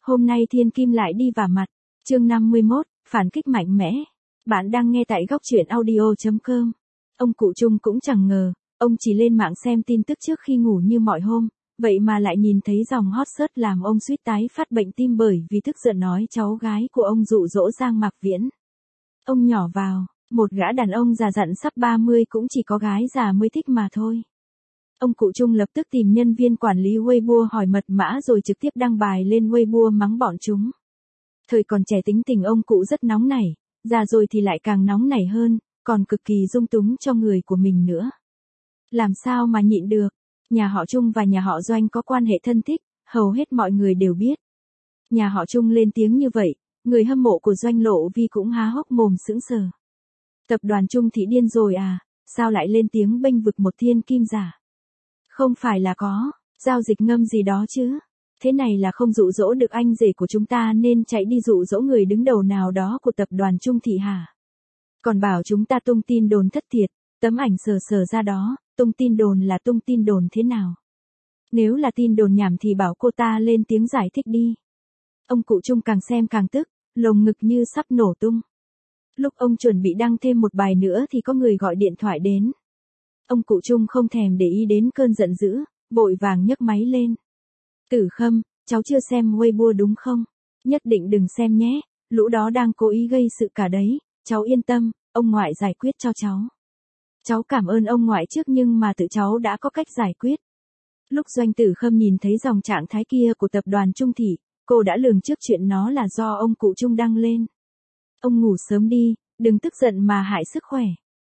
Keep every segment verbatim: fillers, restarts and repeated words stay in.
Hôm nay thiên kim lại đi vả mặt. Chương năm mươi mốt, phản kích mạnh mẽ. Bạn đang nghe tại góc truyện audio chấm com. Ông cụ Trung cũng chẳng ngờ, ông chỉ lên mạng xem tin tức trước khi ngủ như mọi hôm, vậy mà lại nhìn thấy dòng hot search làm ông suýt tái phát bệnh tim bởi vì tức giận nói cháu gái của ông dụ dỗ Giang Mạc Viễn. Ông nhỏ vào, một gã đàn ông già dặn sắp ba mươi cũng chỉ có gái già mới thích mà thôi. Ông cụ Trung lập tức tìm nhân viên quản lý Weibo hỏi mật mã rồi trực tiếp đăng bài lên Weibo mắng bọn chúng. Thời còn trẻ tính tình ông cụ rất nóng nảy, già rồi thì lại càng nóng nảy hơn, còn cực kỳ dung túng cho người của mình nữa. Làm sao mà nhịn được, nhà họ Trung và nhà họ Doanh có quan hệ thân thích, hầu hết mọi người đều biết. Nhà họ Trung lên tiếng như vậy, người hâm mộ của Doanh Lộ Vi cũng há hốc mồm sững sờ. Tập đoàn Trung Thị điên rồi à, sao lại lên tiếng bênh vực một thiên kim giả? Không phải là có giao dịch ngâm gì đó chứ? Thế này là không dụ dỗ được anh rể của chúng ta nên chạy đi dụ dỗ người đứng đầu nào đó của tập đoàn Trung Thị hả? Còn bảo chúng ta tung tin đồn thất thiệt, tấm ảnh sờ sờ ra đó, tung tin đồn là tung tin đồn thế nào? Nếu là tin đồn nhảm thì bảo cô ta lên tiếng giải thích đi. Ông cụ Trung càng xem càng tức, lồng ngực như sắp nổ tung. Lúc ông chuẩn bị đăng thêm một bài nữa thì có người gọi điện thoại đến. Ông cụ Trung không thèm để ý đến cơn giận dữ, vội vàng nhấc máy lên. Tử Khâm, cháu chưa xem Weibo đúng không? Nhất định đừng xem nhé, lũ đó đang cố ý gây sự cả đấy, cháu yên tâm, ông ngoại giải quyết cho cháu. Cháu cảm ơn ông ngoại trước nhưng mà tự cháu đã có cách giải quyết. Lúc Doanh Tử Khâm nhìn thấy dòng trạng thái kia của tập đoàn Trung Thị, cô đã lường trước chuyện nó là do ông cụ Trung đăng lên. Ông ngủ sớm đi, đừng tức giận mà hại sức khỏe.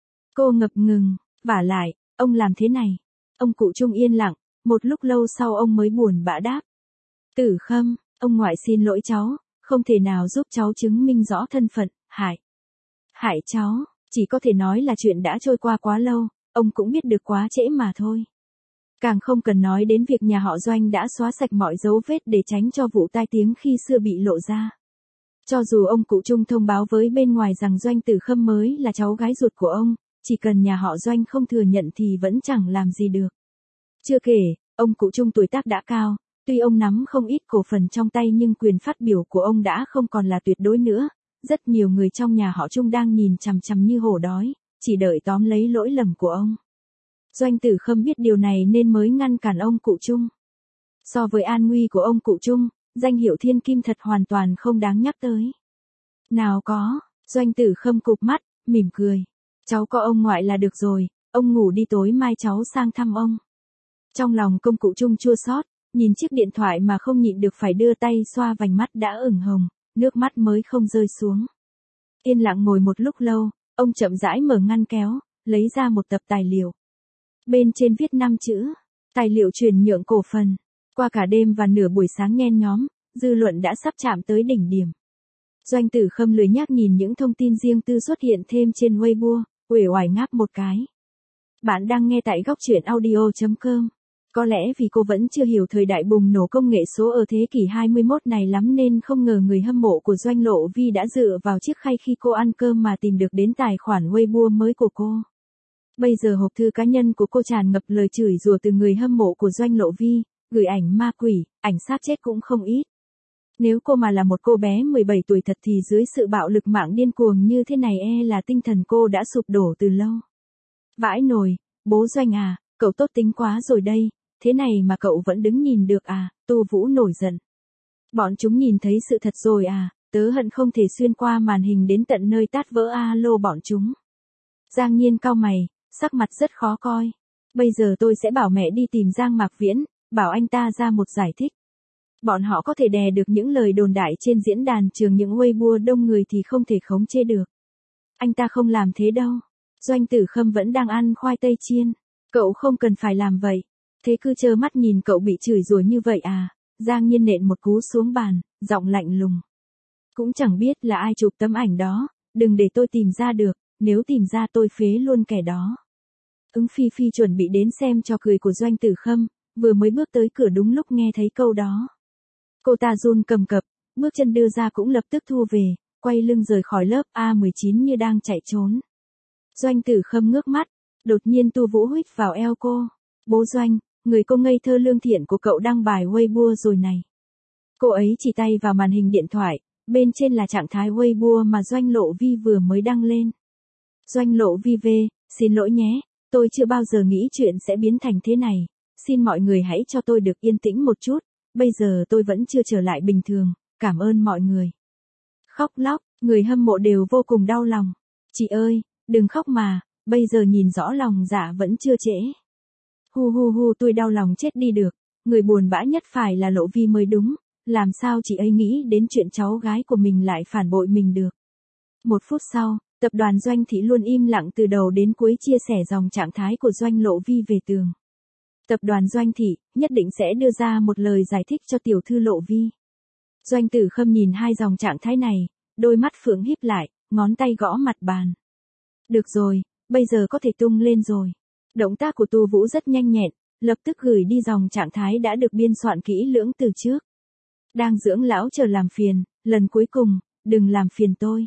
Cô ngập ngừng, vả lại, ông làm thế này. Ông cụ Trung yên lặng, một lúc lâu sau ông mới buồn bã đáp. Tử Khâm, ông ngoại xin lỗi cháu, không thể nào giúp cháu chứng minh rõ thân phận, hại. Hại cháu, chỉ có thể nói là chuyện đã trôi qua quá lâu, ông cũng biết được quá trễ mà thôi. Càng không cần nói đến việc nhà họ Doanh đã xóa sạch mọi dấu vết để tránh cho vụ tai tiếng khi xưa bị lộ ra. Cho dù ông cụ Trung thông báo với bên ngoài rằng Doanh Tử Khâm mới là cháu gái ruột của ông, chỉ cần nhà họ Doanh không thừa nhận thì vẫn chẳng làm gì được. Chưa kể, ông cụ Trung tuổi tác đã cao, tuy ông nắm không ít cổ phần trong tay nhưng quyền phát biểu của ông đã không còn là tuyệt đối nữa. Rất nhiều người trong nhà họ Trung đang nhìn chằm chằm như hổ đói, chỉ đợi tóm lấy lỗi lầm của ông. Doanh Tử Khâm biết điều này nên mới ngăn cản ông cụ Trung. So với an nguy của ông cụ Trung, danh hiệu thiên kim thật hoàn toàn không đáng nhắc tới. Nào có, Doanh Tử Khâm cụp mắt, mỉm cười. Cháu có ông ngoại là được rồi, ông ngủ đi tối mai cháu sang thăm ông. Trong lòng công cụ Trung chua xót, nhìn chiếc điện thoại mà không nhịn được phải đưa tay xoa vành mắt đã ửng hồng, nước mắt mới không rơi xuống. Yên lặng ngồi một lúc lâu, ông chậm rãi mở ngăn kéo, lấy ra một tập tài liệu. Bên trên viết năm chữ, tài liệu chuyển nhượng cổ phần. Qua cả đêm và nửa buổi sáng nhen nhóm, dư luận đã sắp chạm tới đỉnh điểm. Doanh Tử Khâm lười nhác nhìn những thông tin riêng tư xuất hiện thêm trên Weibo, uể oải ngáp một cái. Bạn đang nghe tại góc truyện audio chấm com. Có lẽ vì cô vẫn chưa hiểu thời đại bùng nổ công nghệ số ở thế kỷ hai mươi mốt này lắm nên không ngờ người hâm mộ của Doanh Lộ Vi đã dựa vào chiếc khay khi cô ăn cơm mà tìm được đến tài khoản Weibo mới của cô. Bây giờ hộp thư cá nhân của cô tràn ngập lời chửi rủa từ người hâm mộ của Doanh Lộ Vi, gửi ảnh ma quỷ, ảnh xác chết cũng không ít. Nếu cô mà là một cô bé mười bảy tuổi thật thì dưới sự bạo lực mạng điên cuồng như thế này e là tinh thần cô đã sụp đổ từ lâu. Vãi nồi, bố Doanh à, cậu tốt tính quá rồi đây, thế này mà cậu vẫn đứng nhìn được à, Tô Vũ nổi giận. Bọn chúng nhìn thấy sự thật rồi à, tớ hận không thể xuyên qua màn hình đến tận nơi tát vỡ alo bọn chúng. Giang Nhiên cau mày, sắc mặt rất khó coi. Bây giờ tôi sẽ bảo mẹ đi tìm Giang Mạc Viễn, bảo anh ta ra một giải thích. Bọn họ có thể đè được những lời đồn đại trên diễn đàn trường những Weibo đông người thì không thể khống chế được. Anh ta không làm thế đâu. Doanh Tử Khâm vẫn đang ăn khoai tây chiên. Cậu không cần phải làm vậy. Thế cứ trơ mắt nhìn cậu bị chửi rủa như vậy à? Giang Nhiên nện một cú xuống bàn, giọng lạnh lùng. Cũng chẳng biết là ai chụp tấm ảnh đó, đừng để tôi tìm ra được, nếu tìm ra tôi phế luôn kẻ đó. Ứng Phi Phi chuẩn bị đến xem trò cười của Doanh Tử Khâm, vừa mới bước tới cửa đúng lúc nghe thấy câu đó. Cô ta run cầm cập, bước chân đưa ra cũng lập tức thu về, quay lưng rời khỏi lớp A mười chín như đang chạy trốn. Doanh Tử Khâm ngước mắt, đột nhiên Tô Vũ huých vào eo cô. Bố Doanh, người cô ngây thơ lương thiện của cậu đăng bài Weibo rồi này. Cô ấy chỉ tay vào màn hình điện thoại, bên trên là trạng thái Weibo mà Doanh Lộ Vi vừa mới đăng lên. Doanh Lộ Vi về, xin lỗi nhé, tôi chưa bao giờ nghĩ chuyện sẽ biến thành thế này, xin mọi người hãy cho tôi được yên tĩnh một chút, bây giờ tôi vẫn chưa trở lại bình thường, cảm ơn mọi người. Khóc lóc, người hâm mộ đều vô cùng đau lòng. Chị ơi, đừng khóc mà, bây giờ nhìn rõ lòng dạ vẫn chưa trễ. Hu hu hu tôi đau lòng chết đi được, người buồn bã nhất phải là Lộ Vi mới đúng, làm sao chị ấy nghĩ đến chuyện cháu gái của mình lại phản bội mình được. Một phút sau, tập đoàn Doanh Thị luôn im lặng từ đầu đến cuối chia sẻ dòng trạng thái của Doanh Lộ Vi về tường. Tập đoàn Doanh Thị nhất định sẽ đưa ra một lời giải thích cho tiểu thư Lộ Vi. Doanh Tử Khâm nhìn hai dòng trạng thái này, đôi mắt phượng híp lại, ngón tay gõ mặt bàn. Được rồi, bây giờ có thể tung lên rồi. Động tác của Tu Vũ rất nhanh nhẹn, lập tức gửi đi dòng trạng thái đã được biên soạn kỹ lưỡng từ trước. Đang dưỡng lão chờ làm phiền, lần cuối cùng, đừng làm phiền tôi.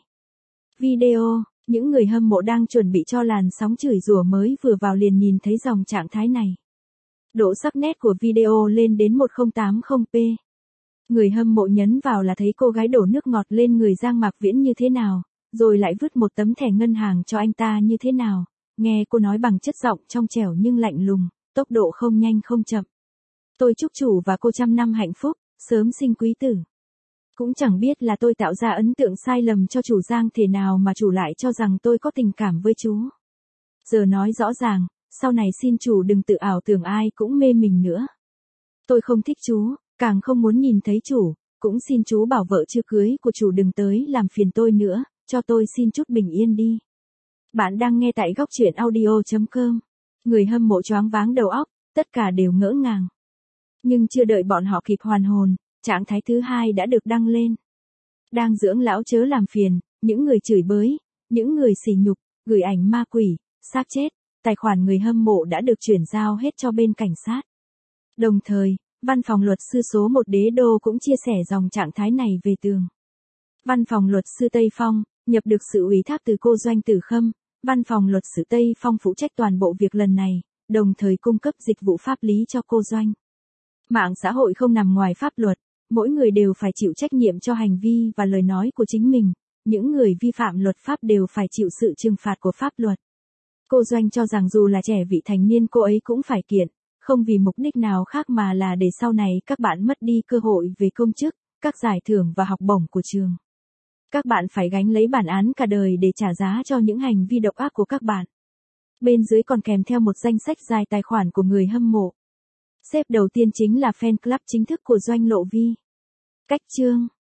Video, những người hâm mộ đang chuẩn bị cho làn sóng chửi rủa mới vừa vào liền nhìn thấy dòng trạng thái này. Độ sắc nét của video lên đến một nghìn tám mươi p. Người hâm mộ nhấn vào là thấy cô gái đổ nước ngọt lên người Giang Mạc Viễn như thế nào, rồi lại vứt một tấm thẻ ngân hàng cho anh ta như thế nào. Nghe cô nói bằng chất giọng trong trẻo nhưng lạnh lùng, tốc độ không nhanh không chậm. Tôi chúc chủ và cô trăm năm hạnh phúc, sớm sinh quý tử. Cũng chẳng biết là tôi tạo ra ấn tượng sai lầm cho chủ Giang thế nào mà chủ lại cho rằng tôi có tình cảm với chú. Giờ nói rõ ràng, sau này xin chủ đừng tự ảo tưởng ai cũng mê mình nữa. Tôi không thích chú, càng không muốn nhìn thấy chủ, cũng xin chú bảo vợ chưa cưới của chủ đừng tới làm phiền tôi nữa, cho tôi xin chút bình yên đi. Bạn đang nghe tại góc truyện audio chấm com. Người hâm mộ choáng váng đầu óc, tất cả đều ngỡ ngàng. Nhưng chưa đợi bọn họ kịp hoàn hồn, trạng thái thứ hai đã được đăng lên. Đang dưỡng lão chớ làm phiền, những người chửi bới, những người sỉ nhục, gửi ảnh ma quỷ, xác chết, tài khoản người hâm mộ đã được chuyển giao hết cho bên cảnh sát. Đồng thời, văn phòng luật sư số một Đế Đô cũng chia sẻ dòng trạng thái này về tường. Văn phòng luật sư Tây Phong, nhập được sự ủy thác từ cô Doanh Tử Khâm, văn phòng luật sư Tây Phong phụ trách toàn bộ việc lần này, đồng thời cung cấp dịch vụ pháp lý cho cô Doanh. Mạng xã hội không nằm ngoài pháp luật, mỗi người đều phải chịu trách nhiệm cho hành vi và lời nói của chính mình, những người vi phạm luật pháp đều phải chịu sự trừng phạt của pháp luật. Cô Doanh cho rằng dù là trẻ vị thành niên cô ấy cũng phải kiện, không vì mục đích nào khác mà là để sau này các bạn mất đi cơ hội về công chức, các giải thưởng và học bổng của trường. Các bạn phải gánh lấy bản án cả đời để trả giá cho những hành vi độc ác của các bạn. Bên dưới còn kèm theo một danh sách dài tài khoản của người hâm mộ. Xếp đầu tiên chính là fan club chính thức của Doanh Lộ Vi. Cách chương